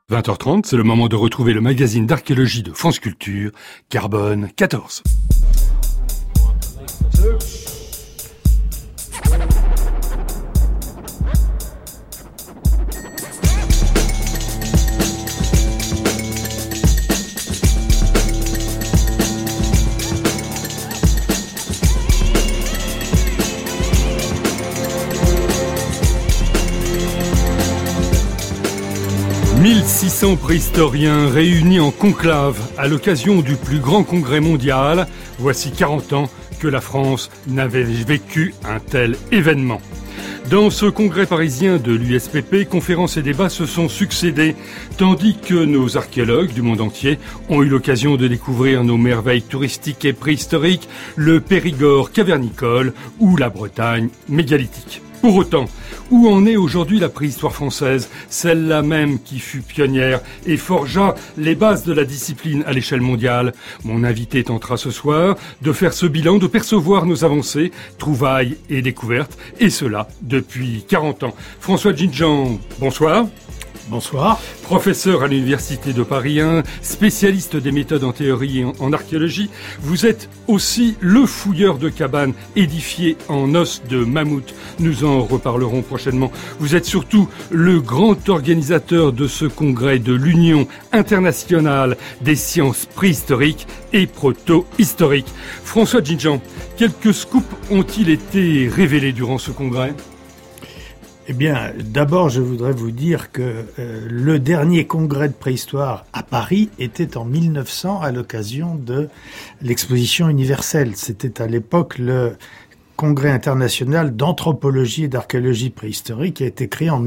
20h30, c'est le moment de retrouver le magazine d'archéologie de France Culture, Carbone 14. « 1600 préhistoriens réunis en conclave à l'occasion du plus grand congrès mondial. Voici 40 ans que la France n'avait vécu un tel événement. Dans ce congrès parisien de l'USPP, conférences et débats se sont succédés, tandis que nos archéologues du monde entier ont eu l'occasion de découvrir nos merveilles touristiques et préhistoriques, le Périgord cavernicole ou la Bretagne mégalithique. Pour autant, où en est aujourd'hui la préhistoire française, celle-là même qui fut pionnière et forgea les bases de la discipline à l'échelle mondiale? Mon invité tentera ce soir de faire ce bilan, de percevoir nos avancées, trouvailles et découvertes, et cela depuis 40 ans. François Djindjian, bonsoir. Bonsoir. Professeur à l'Université de Paris 1, spécialiste des méthodes en théorie et en archéologie, vous êtes aussi le fouilleur de cabanes édifiées en os de mammouth. Nous en reparlerons prochainement. Vous êtes surtout le grand organisateur de ce congrès de l'Union internationale des sciences préhistoriques et proto-historiques. François Djindjian, quelques scoops ont-ils été révélés durant ce congrès ? Eh bien, d'abord, je voudrais vous dire que le dernier congrès de préhistoire à Paris était en 1900 à l'occasion de l'exposition universelle. C'était à l'époque le congrès international d'anthropologie et d'archéologie préhistorique qui a été créé en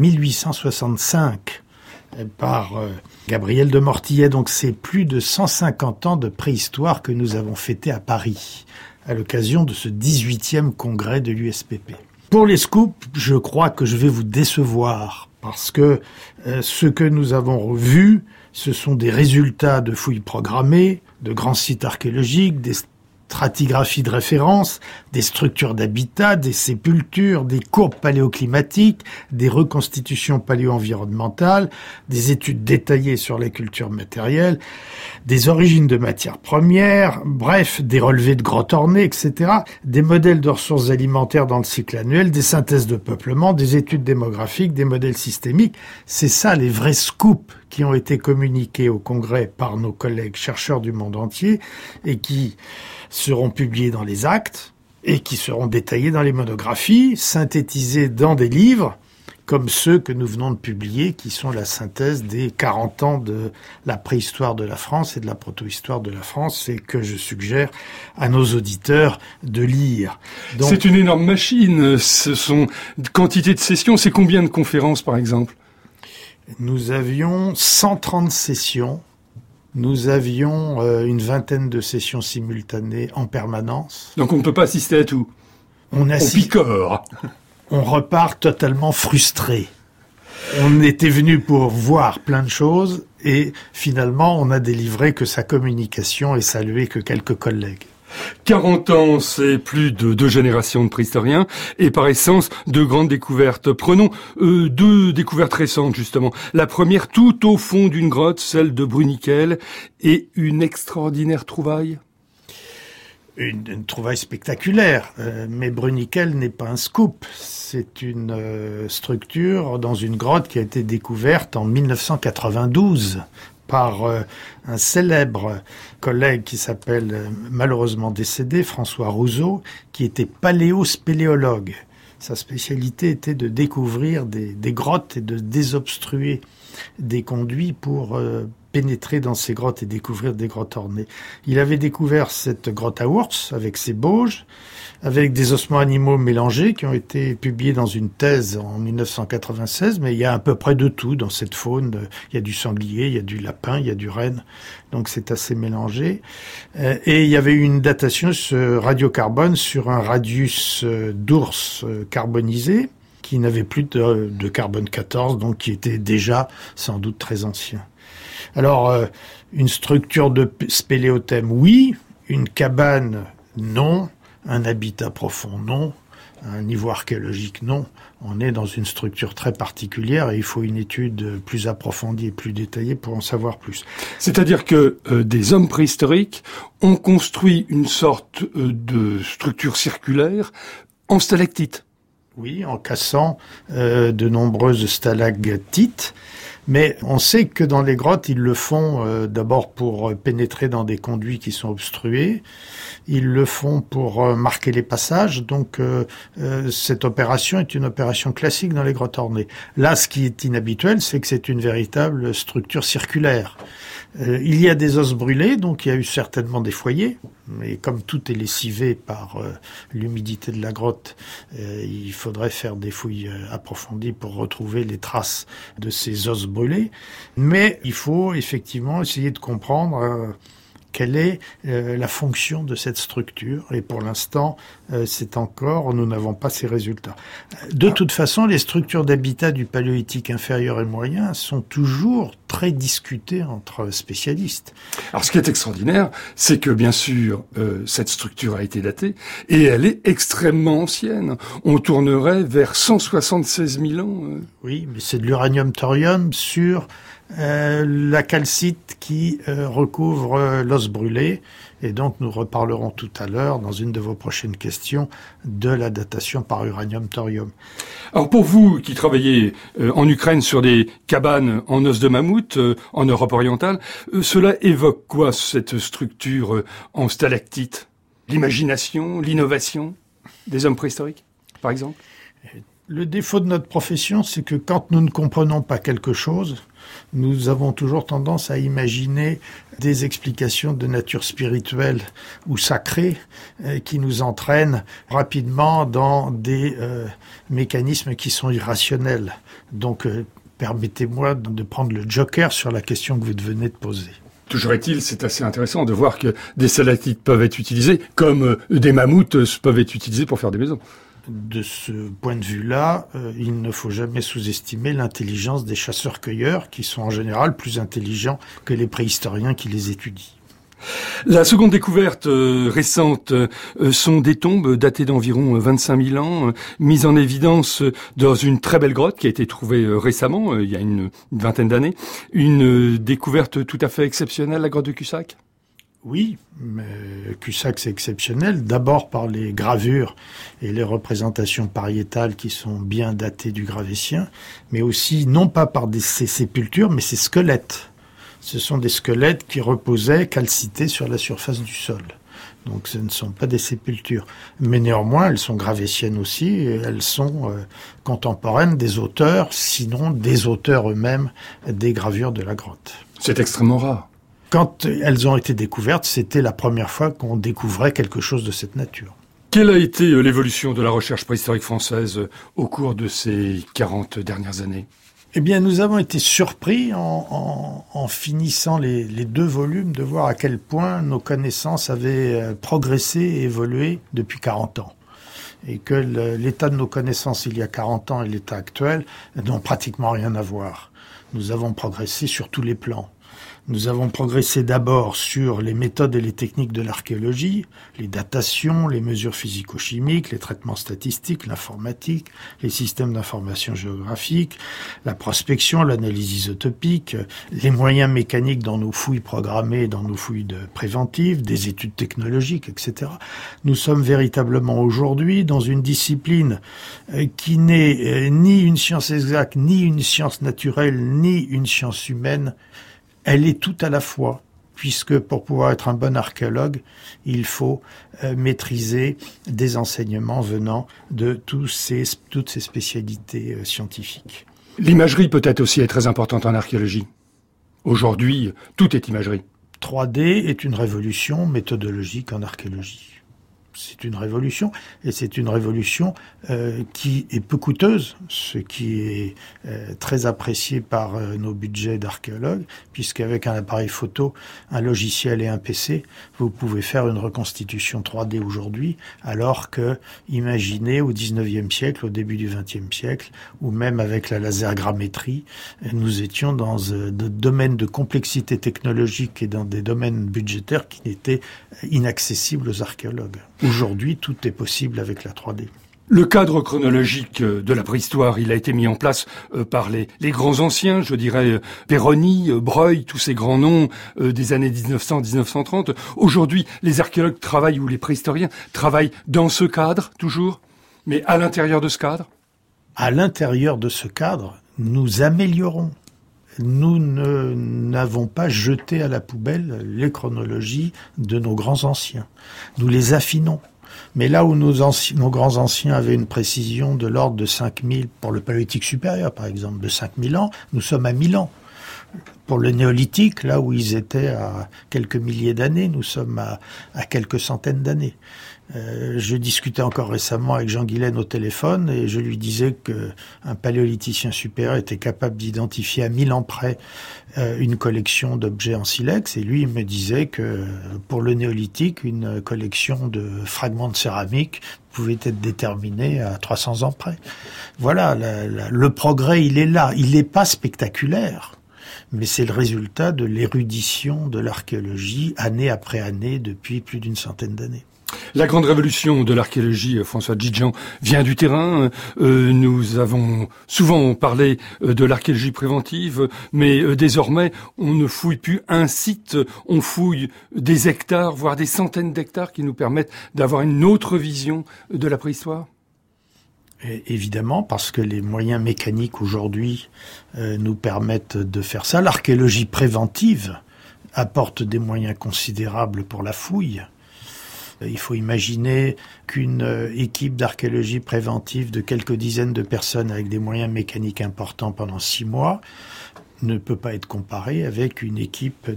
1865 par Gabriel de Mortillet. Donc c'est plus de 150 ans de préhistoire que nous avons fêté à Paris à l'occasion de ce 18e congrès de l'USPP. Pour les scoops, je crois que je vais vous décevoir parce que ce que nous avons vu, ce sont des résultats de fouilles programmées, de grands sites archéologiques, des stratigraphies de référence, des structures d'habitat, des sépultures, des courbes paléoclimatiques, des reconstitutions paléo-environnementales, des études détaillées sur les cultures matérielles, des origines de matières premières, bref, des relevés de grottes ornées, etc., des modèles de ressources alimentaires dans le cycle annuel, des synthèses de peuplement, des études démographiques, des modèles systémiques. C'est ça les vrais scoops qui ont été communiqués au Congrès par nos collègues chercheurs du monde entier et qui seront publiés dans les actes et qui seront détaillés dans les monographies, synthétisés dans des livres comme ceux que nous venons de publier, qui sont la synthèse des 40 ans de la préhistoire de la France et de la protohistoire de la France, et que je suggère à nos auditeurs de lire. Donc, c'est une énorme machine, ce sont quantité de sessions, c'est combien de conférences par exemple ? Nous avions 130 sessions, nous avions une vingtaine de sessions simultanées en permanence. Donc on ne peut pas assister à tout. On picore. On repart totalement frustré. On était venu pour voir plein de choses et finalement on a délivré que sa communication et salué que quelques collègues. 40 ans, c'est plus de 2 générations de préhistoriens et par essence de grandes découvertes. Prenons 2 découvertes récentes justement. La première, tout au fond d'une grotte, celle de Bruniquel, et une extraordinaire trouvaille. Une trouvaille spectaculaire, mais Bruniquel n'est pas un scoop. C'est une structure dans une grotte qui a été découverte en 1992 par un célèbre collègue qui s'appelle, malheureusement décédé, François Rousseau, qui était paléospéléologue. Sa spécialité était de découvrir des grottes et de désobstruer des conduits pour pénétrer dans ces grottes et découvrir des grottes ornées. Il avait découvert cette grotte à ours avec ses bauges, avec des ossements animaux mélangés qui ont été publiés dans une thèse en 1996, mais il y a à peu près de tout dans cette faune. Il y a du sanglier, il y a du lapin, il y a du renne, donc c'est assez mélangé. Et il y avait eu une datation radiocarbone sur un radius d'ours carbonisé qui n'avait plus de carbone 14, donc qui était déjà sans doute très ancien. Alors, une structure de spéléothème, oui. Une cabane, non. Un habitat profond, non. À un niveau archéologique, non. On est dans une structure très particulière et il faut une étude plus approfondie et plus détaillée pour en savoir plus. C'est-à-dire que des hommes préhistoriques ont construit une sorte de structure circulaire en stalactite. Oui, en cassant de nombreuses stalagmites. Mais on sait que dans les grottes, ils le font d'abord pour pénétrer dans des conduits qui sont obstrués. Ils le font pour marquer les passages. Donc cette opération est une opération classique dans les grottes ornées. Là, ce qui est inhabituel, c'est que c'est une véritable structure circulaire. Il y a des os brûlés, donc il y a eu certainement des foyers. Mais comme tout est lessivé par l'humidité de la grotte, il faudrait faire des fouilles approfondies pour retrouver les traces de ces os brûlés. Mais il faut effectivement essayer de comprendre quelle est la fonction de cette structure. Et pour l'instant, nous n'avons pas ces résultats. De toute façon, les structures d'habitat du paléolithique inférieur et moyen sont toujours très discutées entre spécialistes. Alors ce qui est extraordinaire, c'est que bien sûr, cette structure a été datée et elle est extrêmement ancienne. On tournerait vers 176 000 ans. Oui, mais c'est de l'uranium-thorium sur la calcite qui recouvre l'os brûlé. Et donc, nous reparlerons tout à l'heure, dans une de vos prochaines questions, de la datation par uranium-thorium. Alors, pour vous qui travaillez en Ukraine sur des cabanes en os de mammouth, en Europe orientale, cela évoque quoi, cette structure en stalactite? L'imagination, l'innovation des hommes préhistoriques, par exemple? Le défaut de notre profession, c'est que quand nous ne comprenons pas quelque chose, nous avons toujours tendance à imaginer des explications de nature spirituelle ou sacrée qui nous entraînent rapidement dans des mécanismes qui sont irrationnels. Donc, permettez-moi de prendre le joker sur la question que vous venez de poser. Toujours est-il, c'est assez intéressant de voir que des stalactites peuvent être utilisés, comme des mammouths peuvent être utilisés pour faire des maisons. De ce point de vue-là, il ne faut jamais sous-estimer l'intelligence des chasseurs-cueilleurs, qui sont en général plus intelligents que les préhistoriens qui les étudient. La seconde découverte récente sont des tombes datées d'environ 25 000 ans, mises en évidence dans une très belle grotte qui a été trouvée récemment, il y a une vingtaine d'années. Une découverte tout à fait exceptionnelle, la grotte de Cussac. Oui, mais Cussac c'est exceptionnel, d'abord par les gravures et les représentations pariétales qui sont bien datées du Gravétien, mais aussi non pas par ces sépultures, mais ces squelettes. Ce sont des squelettes qui reposaient calcités sur la surface du sol. Donc ce ne sont pas des sépultures. Mais néanmoins, elles sont gravétiennes aussi, et elles sont contemporaines des auteurs, sinon des auteurs eux-mêmes des gravures de la grotte. C'est extrêmement rare. Quand elles ont été découvertes, c'était la première fois qu'on découvrait quelque chose de cette nature. Quelle a été l'évolution de la recherche préhistorique française au cours de ces 40 dernières années ? Eh bien, nous avons été surpris en finissant les 2 volumes de voir à quel point nos connaissances avaient progressé et évolué depuis 40 ans. Et que l'état de nos connaissances il y a 40 ans et l'état actuel n'ont pratiquement rien à voir. Nous avons progressé sur tous les plans. Nous avons progressé d'abord sur les méthodes et les techniques de l'archéologie, les datations, les mesures physico-chimiques, les traitements statistiques, l'informatique, les systèmes d'information géographique, la prospection, l'analyse isotopique, les moyens mécaniques dans nos fouilles programmées, dans nos fouilles préventives, des études technologiques, etc. Nous sommes véritablement aujourd'hui dans une discipline qui n'est ni une science exacte, ni une science naturelle, ni une science humaine. Elle est tout à la fois, puisque pour pouvoir être un bon archéologue, il faut maîtriser des enseignements venant de toutes ces spécialités scientifiques. L'imagerie peut-être aussi est très importante en archéologie. Aujourd'hui, tout est imagerie. 3D est une révolution méthodologique en archéologie. C'est une révolution, et c'est une révolution qui est peu coûteuse, ce qui est très apprécié par nos budgets d'archéologues, puisqu'avec un appareil photo, un logiciel et un PC, vous pouvez faire une reconstitution 3D aujourd'hui, alors que, imaginez, au 19e siècle, au début du 20e siècle, ou même avec la lasergrammétrie, nous étions dans des domaines de complexité technologique et dans des domaines budgétaires qui étaient inaccessibles aux archéologues. Aujourd'hui, tout est possible avec la 3D. Le cadre chronologique de la préhistoire, il a été mis en place par les grands anciens, je dirais Peyroney, Breuil, tous ces grands noms des années 1900-1930. Aujourd'hui, les archéologues travaillent, ou les préhistoriens travaillent dans ce cadre, toujours, mais à l'intérieur de ce cadre. À l'intérieur de ce cadre, nous améliorons. Nous n'avons pas jeté à la poubelle les chronologies de nos grands anciens. Nous les affinons. Mais là où nos grands anciens avaient une précision de l'ordre de 5000, pour le paléolithique supérieur par exemple, de 5000 ans, nous sommes à 1000 ans. Pour le néolithique, là où ils étaient à quelques milliers d'années, nous sommes à quelques centaines d'années. Je discutais encore récemment avec Jean Guilaine au téléphone et je lui disais qu'un paléolithicien supérieur était capable d'identifier à 1000 ans près une collection d'objets en silex, et lui il me disait que pour le néolithique, une collection de fragments de céramique pouvait être déterminée à 300 ans près. Voilà, le progrès il est là, il n'est pas spectaculaire. Mais c'est le résultat de l'érudition de l'archéologie, année après année, depuis plus d'une centaine d'années. La grande révolution de l'archéologie, François Djidjan, vient du terrain. Nous avons souvent parlé de l'archéologie préventive, mais désormais, on ne fouille plus un site, on fouille des hectares, voire des centaines d'hectares qui nous permettent d'avoir une autre vision de la préhistoire. Et évidemment, parce que les moyens mécaniques aujourd'hui nous permettent de faire ça. L'archéologie préventive apporte des moyens considérables pour la fouille. Il faut imaginer qu'une équipe d'archéologie préventive de quelques dizaines de personnes avec des moyens mécaniques importants pendant 6 mois ne peut pas être comparée avec une équipe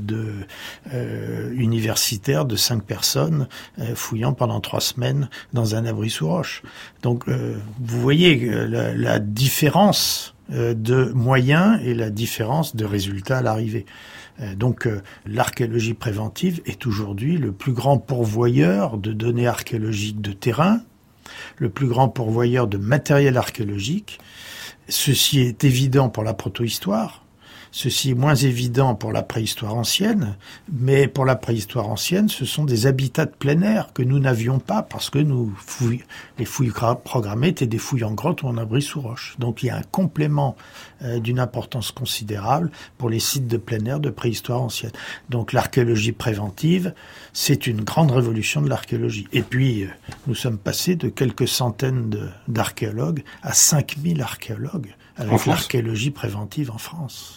universitaire de 5 personnes fouillant pendant 3 semaines dans un abri sous roche. Donc vous voyez la différence de moyens et la différence de résultats à l'arrivée. Donc l'archéologie préventive est aujourd'hui le plus grand pourvoyeur de données archéologiques de terrain, le plus grand pourvoyeur de matériel archéologique. Ceci est évident pour la protohistoire, ceci est moins évident pour la préhistoire ancienne, mais pour la préhistoire ancienne, ce sont des habitats de plein air que nous n'avions pas parce que les fouilles programmées étaient des fouilles en grotte ou en abri sous roche. Donc il y a un complément d'une importance considérable pour les sites de plein air de préhistoire ancienne. Donc l'archéologie préventive, c'est une grande révolution de l'archéologie. Et puis, nous sommes passés de quelques centaines d'archéologues à 5000 archéologues avec l'archéologie préventive en France.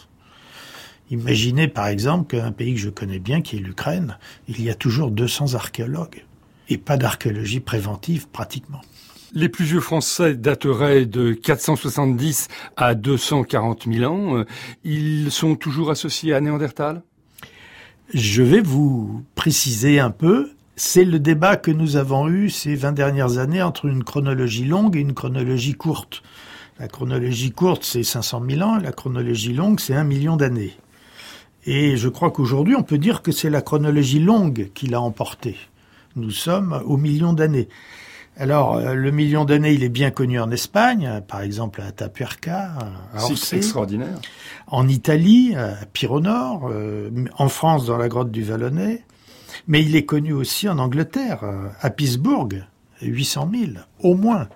Imaginez par exemple qu'un pays que je connais bien, qui est l'Ukraine, il y a toujours 200 archéologues et pas d'archéologie préventive pratiquement. Les plus vieux Français dateraient de 470 à 240 000 ans. Ils sont toujours associés à Néandertal ? Je vais vous préciser un peu. C'est le débat que nous avons eu ces 20 dernières années entre une chronologie longue et une chronologie courte. La chronologie courte, c'est 500 000 ans, la chronologie longue, c'est 1 million d'années. Et je crois qu'aujourd'hui, on peut dire que c'est la chronologie longue qui l'a emporté. Nous sommes au million d'années. Alors, le million d'années, il est bien connu en Espagne, par exemple à Atapuerca, à Orsay. C'est extraordinaire. En Italie, à Pire au Nord, en France, dans la grotte du Vallonnais. Mais il est connu aussi en Angleterre, à Pittsburgh, 800 000, au moins.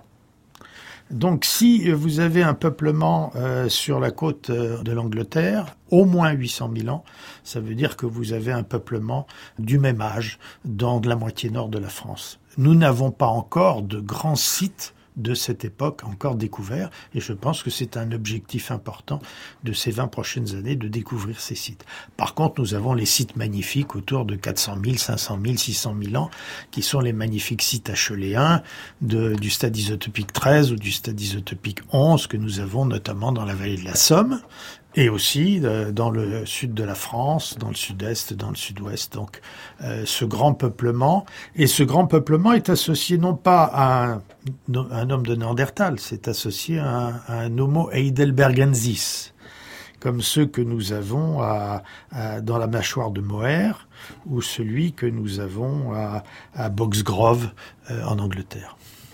Donc si vous avez un peuplement sur la côte de l'Angleterre, au moins 800 000 ans, ça veut dire que vous avez un peuplement du même âge dans la moitié nord de la France. Nous n'avons pas encore de grands sites de cette époque encore découverts, et je pense que c'est un objectif important de ces 20 prochaines années de découvrir ces sites. Par contre, nous avons les sites magnifiques autour de 400 000, 500 000, 600 000 ans, qui sont les magnifiques sites acheléens du stade isotopique 13 ou du stade isotopique 11 que nous avons notamment dans la vallée de la Somme, et aussi dans le sud de la France, dans le sud-est, dans le sud-ouest. Donc ce grand peuplement, et ce grand peuplement est associé non pas à un homme de Néandertal, c'est associé à un Homo heidelbergensis, comme ceux que nous avons dans la mâchoire de Moher, ou celui que nous avons à Boxgrove en Angleterre.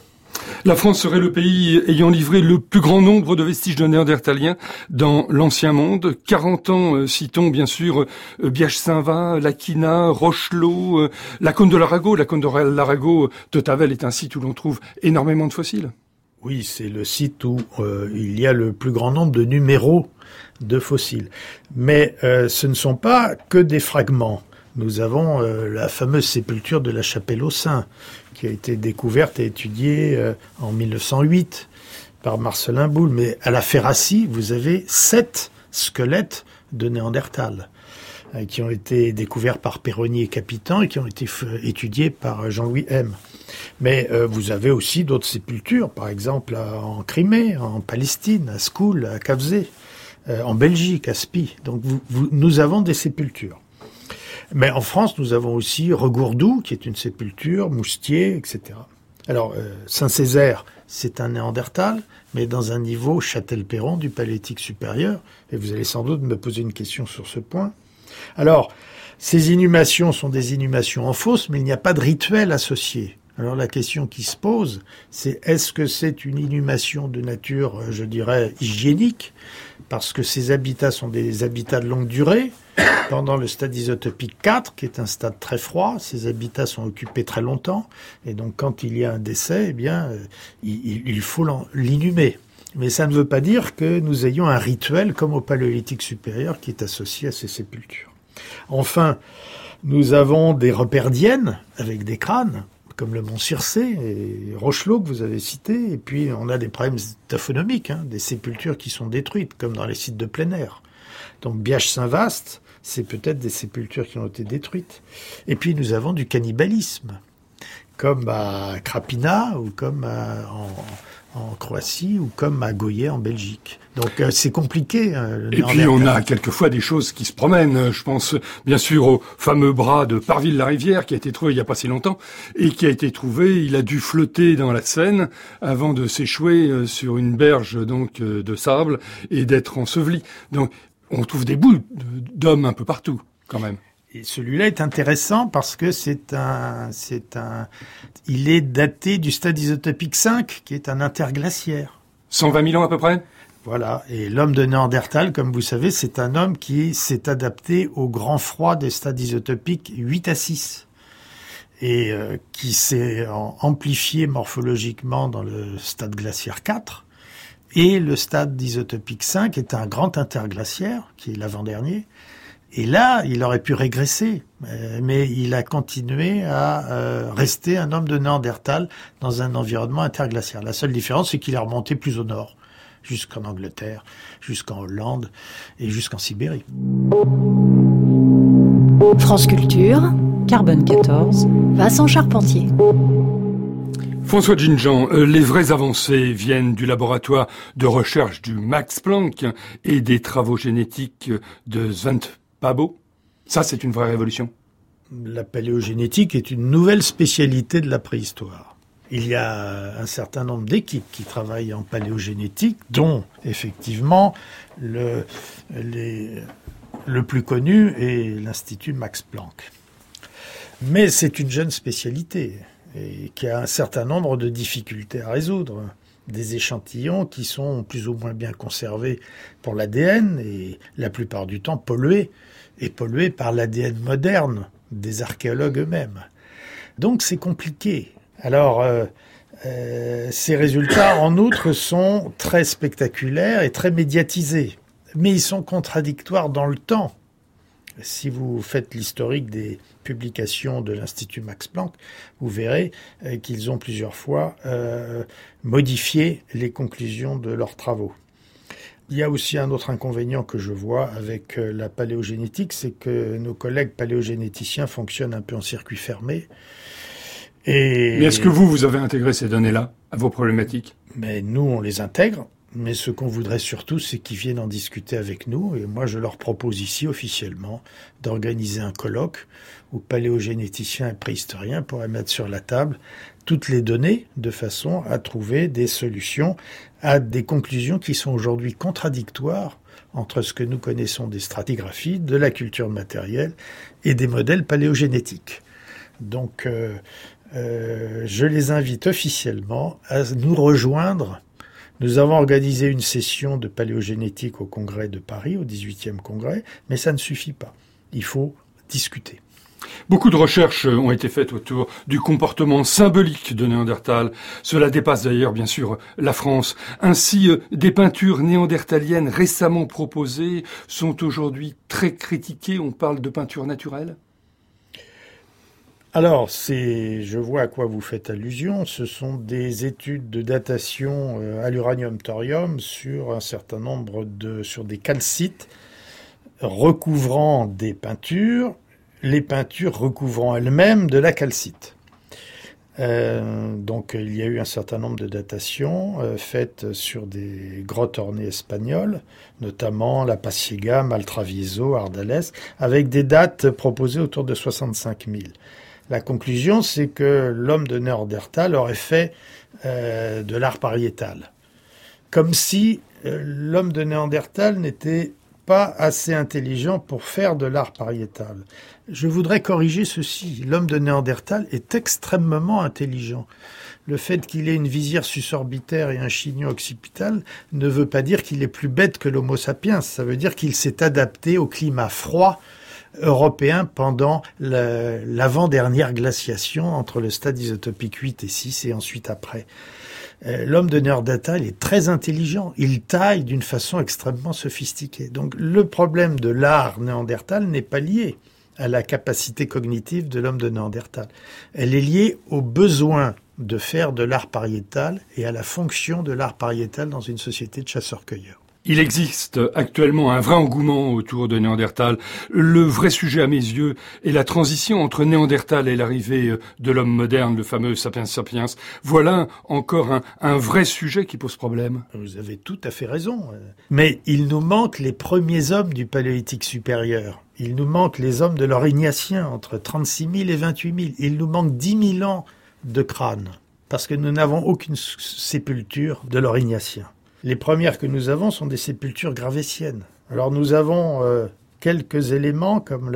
La France serait le pays ayant livré le plus grand nombre de vestiges de néandertaliens dans l'Ancien Monde. 40 ans, citons bien sûr Biache-Saint-Va, L'Aquina, Rochelot, la Cône de l'Arago. La Cône de l'Arago de Tavel est un site où l'on trouve énormément de fossiles. Oui, c'est le site où il y a le plus grand nombre de numéros de fossiles. Mais ce ne sont pas que des fragments. Nous avons la fameuse sépulture de la Chapelle aux Saints, qui a été découverte et étudiée en 1908 par Marcelin Boule. Mais à la Ferracie, vous avez 7 squelettes de Néandertal qui ont été découverts par Perroni et Capitan et qui ont été étudiés par Jean-Louis M. Mais vous avez aussi d'autres sépultures, par exemple en Crimée, en Palestine, à Skoul, à Kavzé, en Belgique, à Spie. Donc nous avons des sépultures. Mais en France, nous avons aussi Regourdou, qui est une sépulture, Moustier, etc. Alors, Saint-Césaire, c'est un Néandertal, mais dans un niveau Châtel-Perron du Paléolithique supérieur. Et vous allez sans doute me poser une question sur ce point. Alors, ces inhumations sont des inhumations en fosse, mais il n'y a pas de rituel associé. Alors la question qui se pose, c'est est-ce que c'est une inhumation de nature, je dirais, hygiénique, parce que ces habitats sont des habitats de longue durée. Pendant le stade isotopique 4, qui est un stade très froid, ces habitats sont occupés très longtemps, et donc quand il y a un décès, eh bien, il faut l'inhumer. Mais ça ne veut pas dire que nous ayons un rituel comme au Paléolithique supérieur qui est associé à ces sépultures. Enfin, nous avons des repères d'hyène avec des crânes, comme le mont Circé et Rochelot que vous avez cité, et puis on a des problèmes taphonomiques, des sépultures qui sont détruites, comme dans les sites de plein air. Donc Biache-Saint-Vaast, c'est peut-être des sépultures qui ont été détruites. Et puis nous avons du cannibalisme, comme à Krapina, ou comme en Croatie, ou comme à Goyet en Belgique. Donc c'est compliqué. Et puis on a quelquefois des choses qui se promènent. Je pense bien sûr au fameux bras de Parville-la-Rivière qui a été trouvé il n'y a pas si longtemps et qui a été trouvé. Il a dû flotter dans la Seine avant de s'échouer sur une berge donc de sable et d'être enseveli. Donc on trouve des bouts d'hommes un peu partout quand même. Et celui-là est intéressant parce que il est daté du stade isotopique 5, qui est un interglaciaire. 120 000 ans à peu près? Voilà. Et l'homme de Néandertal, comme vous savez, c'est un homme qui s'est adapté au grand froid des stades isotopiques 8 à 6. Et qui s'est amplifié morphologiquement dans le stade glaciaire 4. Et le stade isotopique 5 est un grand interglaciaire, qui est l'avant-dernier. Et là, il aurait pu régresser, mais il a continué à rester un homme de Néandertal dans un environnement interglaciaire. La seule différence, c'est qu'il est remonté plus au nord, jusqu'en Angleterre, jusqu'en Hollande et jusqu'en Sibérie. France Culture, Carbone 14, Vincent Charpentier. François Ginjan, les vraies avancées viennent du laboratoire de recherche du Max Planck et des travaux génétiques de Svante Pääbo. Ça, c'est une vraie révolution. La paléogénétique est une nouvelle spécialité de la préhistoire. Il y a un certain nombre d'équipes qui travaillent en paléogénétique, dont, effectivement, le plus connu est l'Institut Max Planck. Mais c'est une jeune spécialité et qui a un certain nombre de difficultés à résoudre. Des échantillons qui sont plus ou moins bien conservés pour l'ADN et la plupart du temps pollués par l'ADN moderne des archéologues eux-mêmes. Donc c'est compliqué. Alors ces résultats en outre sont très spectaculaires et très médiatisés, mais ils sont contradictoires dans le temps. Si vous faites l'historique des publications de l'Institut Max Planck, vous verrez qu'ils ont plusieurs fois modifié les conclusions de leurs travaux. Il y a aussi un autre inconvénient que je vois avec la paléogénétique, c'est que nos collègues paléogénéticiens fonctionnent un peu en circuit fermé. Mais est-ce que vous avez intégré ces données-là à vos problématiques? Mais nous, on les intègre. Mais ce qu'on voudrait surtout, c'est qu'ils viennent en discuter avec nous. Et moi, je leur propose ici, officiellement, d'organiser un colloque où paléogénéticiens et préhistoriens pourraient mettre sur la table toutes les données de façon à trouver des solutions à des conclusions qui sont aujourd'hui contradictoires entre ce que nous connaissons des stratigraphies, de la culture matérielle et des modèles paléogénétiques. Donc, je les invite officiellement à nous rejoindre. Nous avons organisé une session de paléogénétique au congrès de Paris, au 18e congrès, mais ça ne suffit pas. Il faut discuter. Beaucoup de recherches ont été faites autour du comportement symbolique de Néandertal. Cela dépasse d'ailleurs, bien sûr, la France. Ainsi, des peintures néandertaliennes récemment proposées sont aujourd'hui très critiquées. On parle de peinture naturelle ? Alors, je vois à quoi vous faites allusion. Ce sont des études de datation à l'uranium-thorium sur un certain nombre sur des calcites recouvrant des peintures, les peintures recouvrant elles-mêmes de la calcite. Donc il y a eu un certain nombre de datations faites sur des grottes ornées espagnoles, notamment la Pasiega, Maltravieso, Ardales, avec des dates proposées autour de 65 000. La conclusion, c'est que l'homme de Néandertal aurait fait de l'art pariétal. Comme si l'homme de Néandertal n'était pas assez intelligent pour faire de l'art pariétal. Je voudrais corriger ceci. L'homme de Néandertal est extrêmement intelligent. Le fait qu'il ait une visière susorbitaire et un chignon occipital ne veut pas dire qu'il est plus bête que l'Homo sapiens. Ça veut dire qu'il s'est adapté au climat froid européen pendant l'avant-dernière glaciation entre le stade isotopique 8 et 6 et ensuite après. L'homme de Néandertal est très intelligent. Il taille d'une façon extrêmement sophistiquée. Donc le problème de l'art néandertal n'est pas lié à la capacité cognitive de l'homme de Néandertal. Elle est liée au besoin de faire de l'art pariétal et à la fonction de l'art pariétal dans une société de chasseurs-cueilleurs. Il existe actuellement un vrai engouement autour de Néandertal. Le vrai sujet à mes yeux est la transition entre Néandertal et l'arrivée de l'homme moderne, le fameux Sapiens Sapiens. Voilà encore un vrai sujet qui pose problème. Vous avez tout à fait raison. Mais il nous manque les premiers hommes du Paléolithique supérieur. Il nous manque les hommes de l'Aurignacien, entre 36 000 et 28 000. Il nous manque 10 000 ans de crâne, parce que nous n'avons aucune sépulture de l'Aurignacien. Les premières que nous avons sont des sépultures gravétiennes. Alors nous avons quelques éléments comme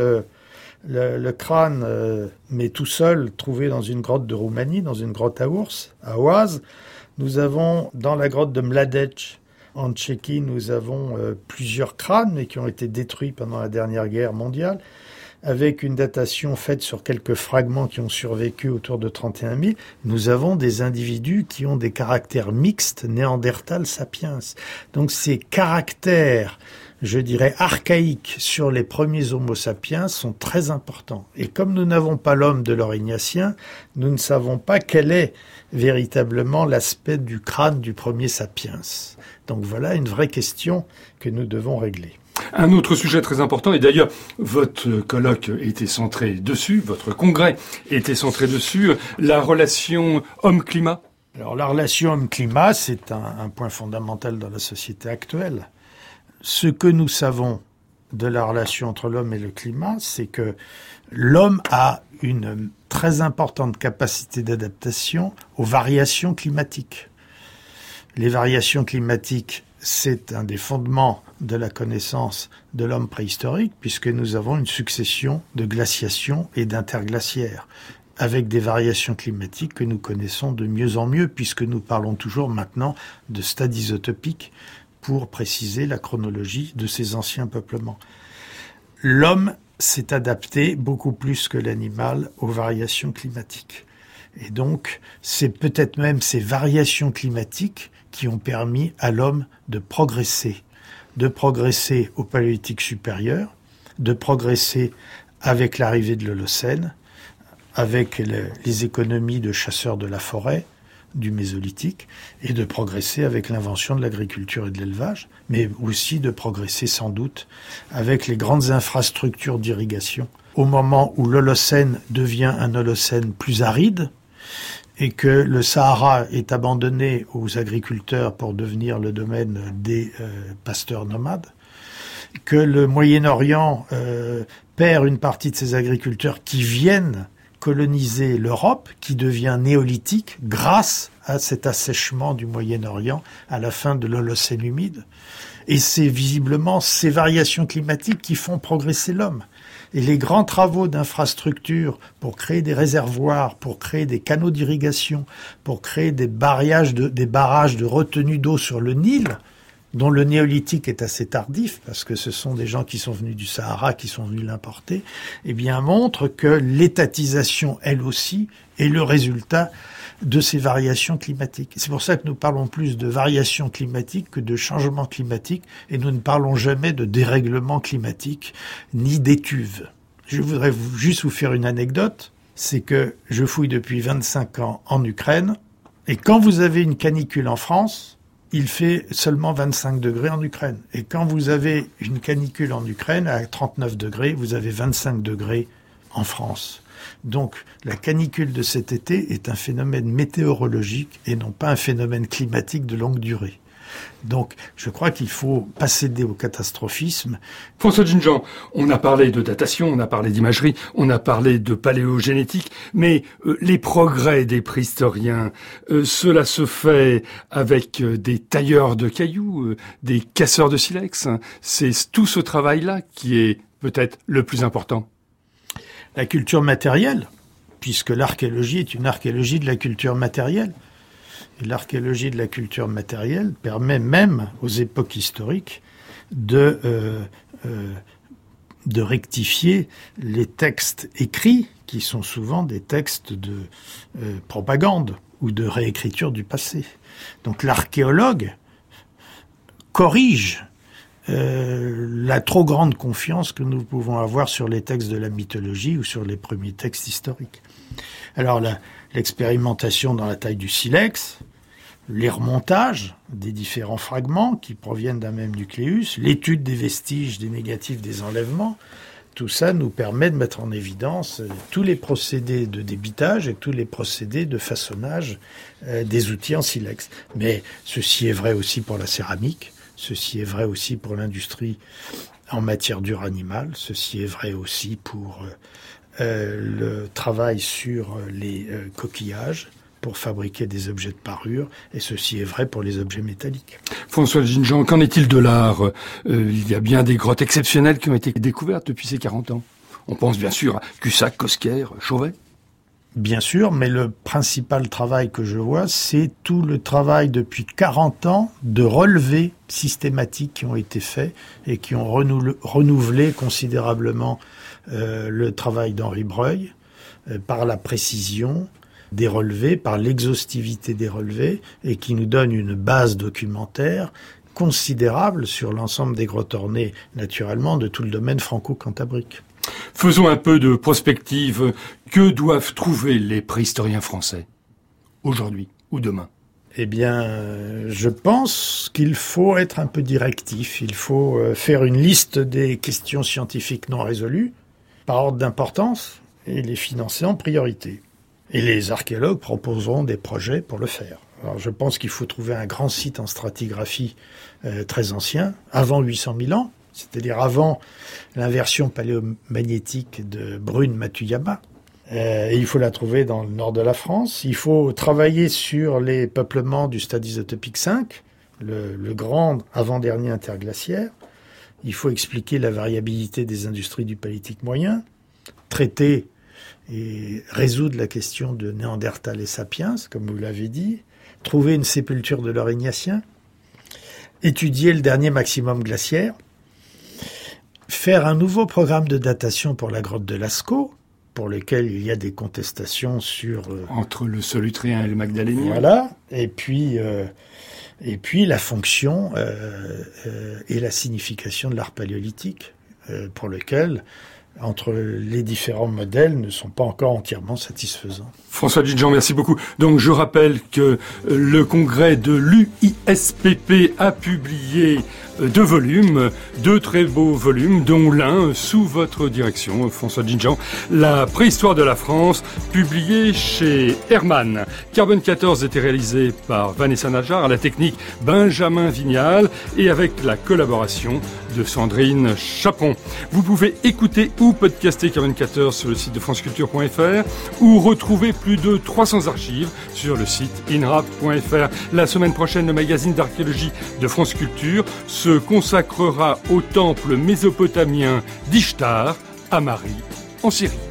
le crâne, mais tout seul, trouvé dans une grotte de Roumanie, dans une grotte à ours, à Oise. Nous avons dans la grotte de Mladec, en Tchéquie, nous avons plusieurs crânes, mais qui ont été détruits pendant la dernière guerre mondiale, avec une datation faite sur quelques fragments qui ont survécu autour de 31 000, nous avons des individus qui ont des caractères mixtes Néandertal-Sapiens. Donc ces caractères, je dirais, archaïques sur les premiers Homo sapiens sont très importants. Et comme nous n'avons pas l'homme de l'Aurignacien, nous ne savons pas quel est véritablement l'aspect du crâne du premier Sapiens. Donc voilà une vraie question que nous devons régler. Un autre sujet très important, et d'ailleurs votre colloque était centré dessus, votre congrès était centré dessus, la relation homme-climat. Alors la relation homme-climat, c'est un point fondamental dans la société actuelle. Ce que nous savons de la relation entre l'homme et le climat, c'est que l'homme a une très importante capacité d'adaptation aux variations climatiques. Les variations climatiques, c'est un des fondements de la connaissance de l'homme préhistorique, puisque nous avons une succession de glaciations et d'interglaciaires, avec des variations climatiques que nous connaissons de mieux en mieux, puisque nous parlons toujours maintenant de stades isotopiques pour préciser la chronologie de ces anciens peuplements. L'homme s'est adapté beaucoup plus que l'animal aux variations climatiques. Et donc, c'est peut-être même ces variations climatiques qui ont permis à l'homme de progresser au Paléolithique supérieur, de progresser avec l'arrivée de l'Holocène, avec les économies de chasseurs de la forêt, du Mésolithique, et de progresser avec l'invention de l'agriculture et de l'élevage, mais aussi de progresser sans doute avec les grandes infrastructures d'irrigation. Au moment où l'Holocène devient un Holocène plus aride, et que le Sahara est abandonné aux agriculteurs pour devenir le domaine des pasteurs nomades, que le Moyen-Orient perd une partie de ses agriculteurs qui viennent coloniser l'Europe, qui devient néolithique grâce à cet assèchement du Moyen-Orient à la fin de l'Holocène humide. Et c'est visiblement ces variations climatiques qui font progresser l'homme. Et les grands travaux d'infrastructure pour créer des réservoirs, pour créer des canaux d'irrigation, pour créer des barrages de retenue d'eau sur le Nil, dont le néolithique est assez tardif, parce que ce sont des gens qui sont venus du Sahara, qui sont venus l'importer, eh bien, montre que l'étatisation, elle aussi, est le résultat de ces variations climatiques. C'est pour ça que nous parlons plus de variations climatiques que de changement climatique, et nous ne parlons jamais de dérèglement climatique, ni d'étuve. Je voudrais juste vous faire une anecdote, c'est que je fouille depuis 25 ans en Ukraine, et quand vous avez une canicule en France, il fait seulement 25 degrés en Ukraine. Et quand vous avez une canicule en Ukraine, à 39 degrés, vous avez 25 degrés en France. Donc, la canicule de cet été est un phénomène météorologique et non pas un phénomène climatique de longue durée. Donc, je crois qu'il faut pas céder au catastrophisme. François Djindjian, on a parlé de datation, on a parlé d'imagerie, on a parlé de paléogénétique, mais les progrès des préhistoriens, cela se fait avec des tailleurs de cailloux, des casseurs de silex. C'est tout ce travail-là qui est peut-être le plus important. La culture matérielle, puisque l'archéologie est une archéologie de la culture matérielle. Et l'archéologie de la culture matérielle permet même aux époques historiques de rectifier les textes écrits, qui sont souvent des textes de propagande ou de réécriture du passé. Donc l'archéologue corrige la trop grande confiance que nous pouvons avoir sur les textes de la mythologie ou sur les premiers textes historiques. Alors l'expérimentation dans la taille du silex, les remontages des différents fragments qui proviennent d'un même nucléus, l'étude des vestiges, des négatifs, des enlèvements, tout ça nous permet de mettre en évidence tous les procédés de débitage et tous les procédés de façonnage des outils en silex. Mais ceci est vrai aussi pour la céramique, ceci est vrai aussi pour l'industrie en matière dure animale, ceci est vrai aussi pour le travail sur les coquillages, pour fabriquer des objets de parure, et ceci est vrai pour les objets métalliques. François Djindjian, qu'en est-il de l'art ? Il y a bien des grottes exceptionnelles qui ont été découvertes depuis ces 40 ans. On pense bien sûr à Cussac, Cosquer, Chauvet. Bien sûr, mais le principal travail que je vois, c'est tout le travail depuis 40 ans de relevés systématiques qui ont été faits et qui ont renouvelé considérablement le travail d'Henri Breuil par la précision des relevés, par l'exhaustivité des relevés, et qui nous donne une base documentaire considérable sur l'ensemble des grottes ornées, naturellement, de tout le domaine franco-cantabrique. Faisons un peu de prospective. Que doivent trouver les préhistoriens français, aujourd'hui ou demain ? Eh bien, je pense qu'il faut être un peu directif. Il faut faire une liste des questions scientifiques non résolues, par ordre d'importance, et les financer en priorité. Et les archéologues proposeront des projets pour le faire. Alors, je pense qu'il faut trouver un grand site en stratigraphie très ancien, avant 800 000 ans, c'est-à-dire avant l'inversion paléomagnétique de Brune-Matuyama. Et il faut la trouver dans le nord de la France. Il faut travailler sur les peuplements du stade isotopique 5, le grand avant-dernier interglaciaire. Il faut expliquer la variabilité des industries du paléolithique moyen, traiter et résoudre la question de Néandertal et Sapiens, comme vous l'avez dit, trouver une sépulture de l'Aurignacien, étudier le dernier maximum glaciaire, faire un nouveau programme de datation pour la grotte de Lascaux, pour lequel il y a des contestations sur... entre le Solutréen et le Magdalénien. Voilà, et puis la fonction et la signification de l'art paléolithique, pour lequel... entre les différents modèles ne sont pas encore entièrement satisfaisants. François Djindjian, merci beaucoup. Donc je rappelle que le congrès de l'UISPP a publié 2 volumes, 2 très beaux volumes, dont l'un sous votre direction, François Djindjian, La préhistoire de la France, publié chez Hermann. Carbone 14 était réalisé par Vanessa Nadjar, à la technique Benjamin Vignal et avec la collaboration de Sandrine Chaperon. Vous pouvez écouter ou podcaster Carbone 14 sur le site de franceculture.fr ou retrouver plus de 300 archives sur le site inrap.fr. La semaine prochaine, le magazine d'archéologie de France Culture se consacrera au temple mésopotamien d'Ishtar à Mari, en Syrie.